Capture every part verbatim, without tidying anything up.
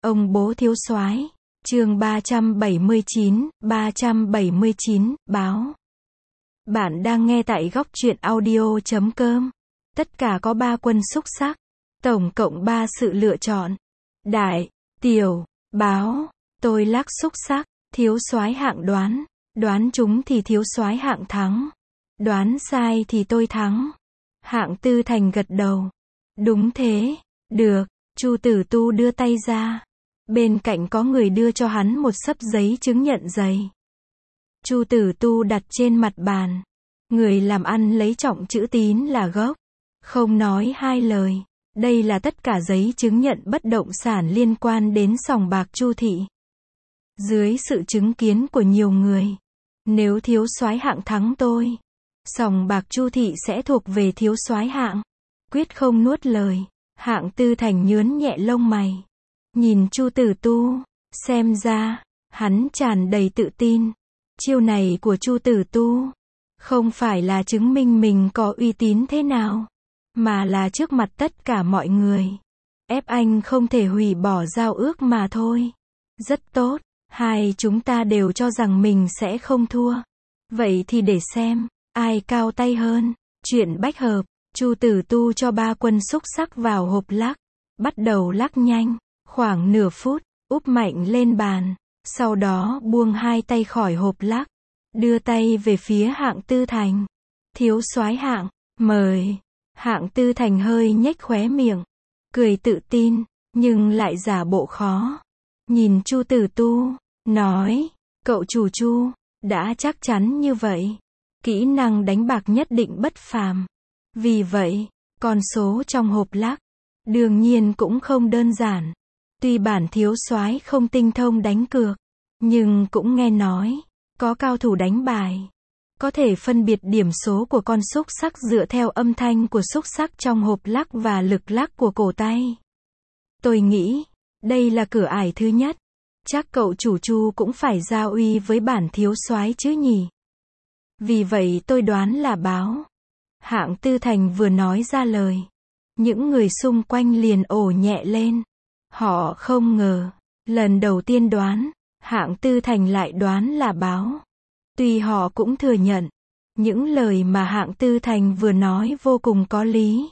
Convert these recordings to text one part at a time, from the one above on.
Ông bố thiếu soái. Chương ba trăm bảy mươi chín, ba trăm bảy mươi chín, báo. Bạn đang nghe tại góc truyện audio chấm com. Tất cả có ba quân xúc xắc. Tổng cộng ba sự lựa chọn. Đại, tiểu, báo. Tôi lắc xúc xắc. Thiếu soái hạng đoán. Đoán chúng thì thiếu soái hạng thắng. Đoán sai thì tôi thắng. Hạng Tư Thành gật đầu. Đúng thế. Được. Chu Tử Tu đưa tay ra. Bên cạnh có người đưa cho hắn một xấp giấy chứng nhận giày. Chu Tử Tu đặt trên mặt bàn. Người làm ăn lấy trọng chữ tín là gốc. Không nói hai lời. Đây là tất cả giấy chứng nhận bất động sản liên quan đến sòng bạc Chu thị. Dưới sự chứng kiến của nhiều người, nếu thiếu soái hạng thắng tôi, sòng bạc Chu thị sẽ thuộc về thiếu soái hạng. Quyết không nuốt lời. Hạng Tư Thành nhướn nhẹ lông mày. Nhìn Chu Tử Tu, xem ra, hắn tràn đầy tự tin. Chiêu này của Chu Tử Tu, không phải là chứng minh mình có uy tín thế nào, mà là trước mặt tất cả mọi người. Ép anh không thể hủy bỏ giao ước mà thôi. Rất tốt, hai chúng ta đều cho rằng mình sẽ không thua. Vậy thì để xem, ai cao tay hơn. Chuyện bách hợp. Chu Tử Tu cho ba quân xúc xắc vào hộp lắc. Bắt đầu lắc nhanh. Khoảng nửa phút, úp mạnh lên bàn. Sau đó buông hai tay khỏi hộp lắc. Đưa tay về phía Hạng Tư Thành. Thiếu soái Hạng, mời. Hạng Tư Thành hơi nhếch khóe miệng. Cười tự tin, nhưng lại giả bộ khó. Nhìn Chu Tử Tu, nói. Cậu chủ Chu, đã chắc chắn như vậy. Kỹ năng đánh bạc nhất định bất phàm. Vì vậy, con số trong hộp lắc, đương nhiên cũng không đơn giản. Tuy bản thiếu soái không tinh thông đánh cược, nhưng cũng nghe nói, có cao thủ đánh bài. Có thể phân biệt điểm số của con xúc xắc dựa theo âm thanh của xúc xắc trong hộp lắc và lực lắc của cổ tay. Tôi nghĩ, đây là cửa ải thứ nhất. Chắc cậu chủ Chu cũng phải giao uy với bản thiếu soái chứ nhỉ? Vì vậy tôi đoán là báo. Hạng Tư Thành vừa nói ra lời, những người xung quanh liền ồ nhẹ lên. Họ không ngờ, lần đầu tiên đoán, Hạng Tư Thành lại đoán là báo. Tuy họ cũng thừa nhận, những lời mà Hạng Tư Thành vừa nói vô cùng có lý.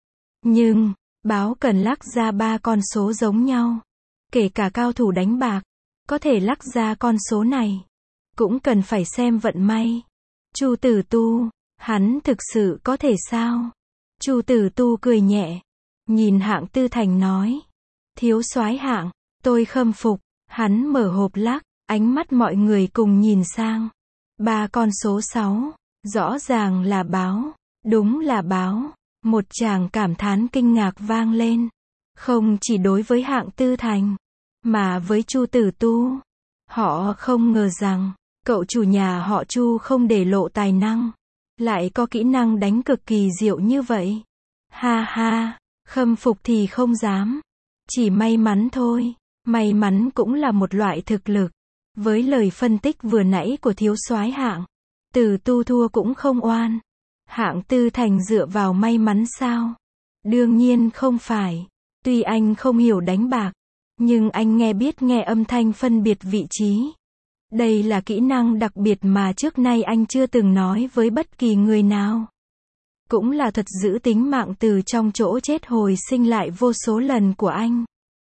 Nhưng, báo cần lắc ra ba con số giống nhau. Kể cả cao thủ đánh bạc, có thể lắc ra con số này. Cũng cần phải xem vận may. Chu Tử Tu, hắn thực sự có thể sao? Chu Tử Tu cười nhẹ. Nhìn Hạng Tư Thành nói. Thiếu soái Hạng, tôi khâm phục. Hắn mở hộp lắc, ánh mắt mọi người cùng nhìn sang. Ba con số sáu, rõ ràng là báo. Đúng là báo. Một tràng cảm thán kinh ngạc vang lên. Không chỉ đối với Hạng Tư Thành, mà với Chu Tử Tu. Họ không ngờ rằng, cậu chủ nhà họ Chu không để lộ tài năng, lại có kỹ năng đánh cực kỳ diệu như vậy. Ha ha, khâm phục thì không dám. Chỉ may mắn thôi. May mắn cũng là một loại thực lực. Với lời phân tích vừa nãy của thiếu soái Hạng, Tử Tu thua cũng không oan. Hạng Tư Thành dựa vào may mắn sao? Đương nhiên không phải. Tuy anh không hiểu đánh bạc, nhưng anh nghe biết nghe âm thanh phân biệt vị trí. Đây là kỹ năng đặc biệt mà trước nay anh chưa từng nói với bất kỳ người nào. Cũng là thật giữ tính mạng từ trong chỗ chết hồi sinh lại vô số lần của anh.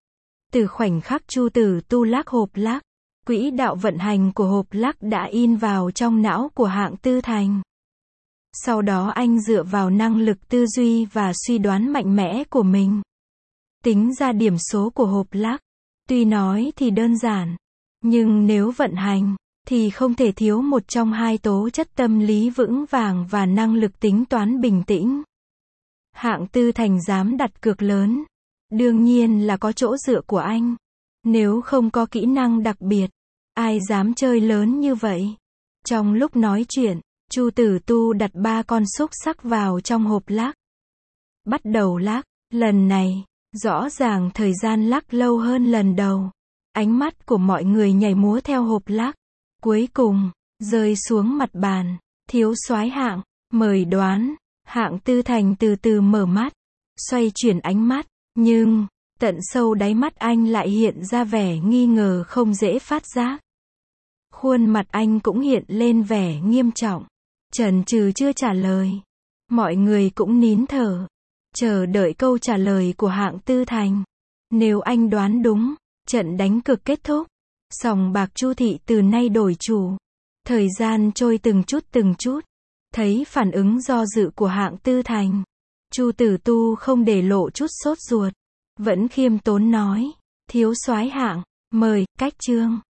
Từ khoảnh khắc Chu Tử Tu lắc hộp lắc, quỹ đạo vận hành của hộp lắc đã in vào trong não của Hạng Tư Thành. Sau đó anh dựa vào năng lực tư duy và suy đoán mạnh mẽ của mình, tính ra điểm số của hộp lắc. Tuy nói thì đơn giản, nhưng nếu vận hành, thì không thể thiếu một trong hai tố chất tâm lý vững vàng và năng lực tính toán bình tĩnh. Hạng Tư Thành dám đặt cược lớn, đương nhiên là có chỗ dựa của anh. Nếu không có kỹ năng đặc biệt, ai dám chơi lớn như vậy? Trong lúc nói chuyện, Chu Tử Tu đặt ba con xúc xắc vào trong hộp lắc. Bắt đầu lắc, lần này, rõ ràng thời gian lắc lâu hơn lần đầu. Ánh mắt của mọi người nhảy múa theo hộp lắc. Cuối cùng, rơi xuống mặt bàn. Thiếu soái Hạng, mời đoán. Hạng Tư Thành từ từ mở mắt, xoay chuyển ánh mắt, nhưng, Tận sâu đáy mắt anh lại hiện ra vẻ nghi ngờ không dễ phát giác. Khuôn mặt anh cũng hiện lên vẻ nghiêm trọng. Chần chừ chưa trả lời. Mọi người cũng nín thở, chờ đợi câu trả lời của Hạng Tư Thành. Nếu anh đoán đúng, trận đánh cược kết thúc. Sòng bạc Chu Thị từ nay đổi chủ. Thời gian trôi từng chút từng chút. Thấy phản ứng do dự của Hạng Tư Thành, Chu Tử Tu không để lộ chút sốt ruột, vẫn khiêm tốn nói, thiếu soái Hạng, mời, cách chương.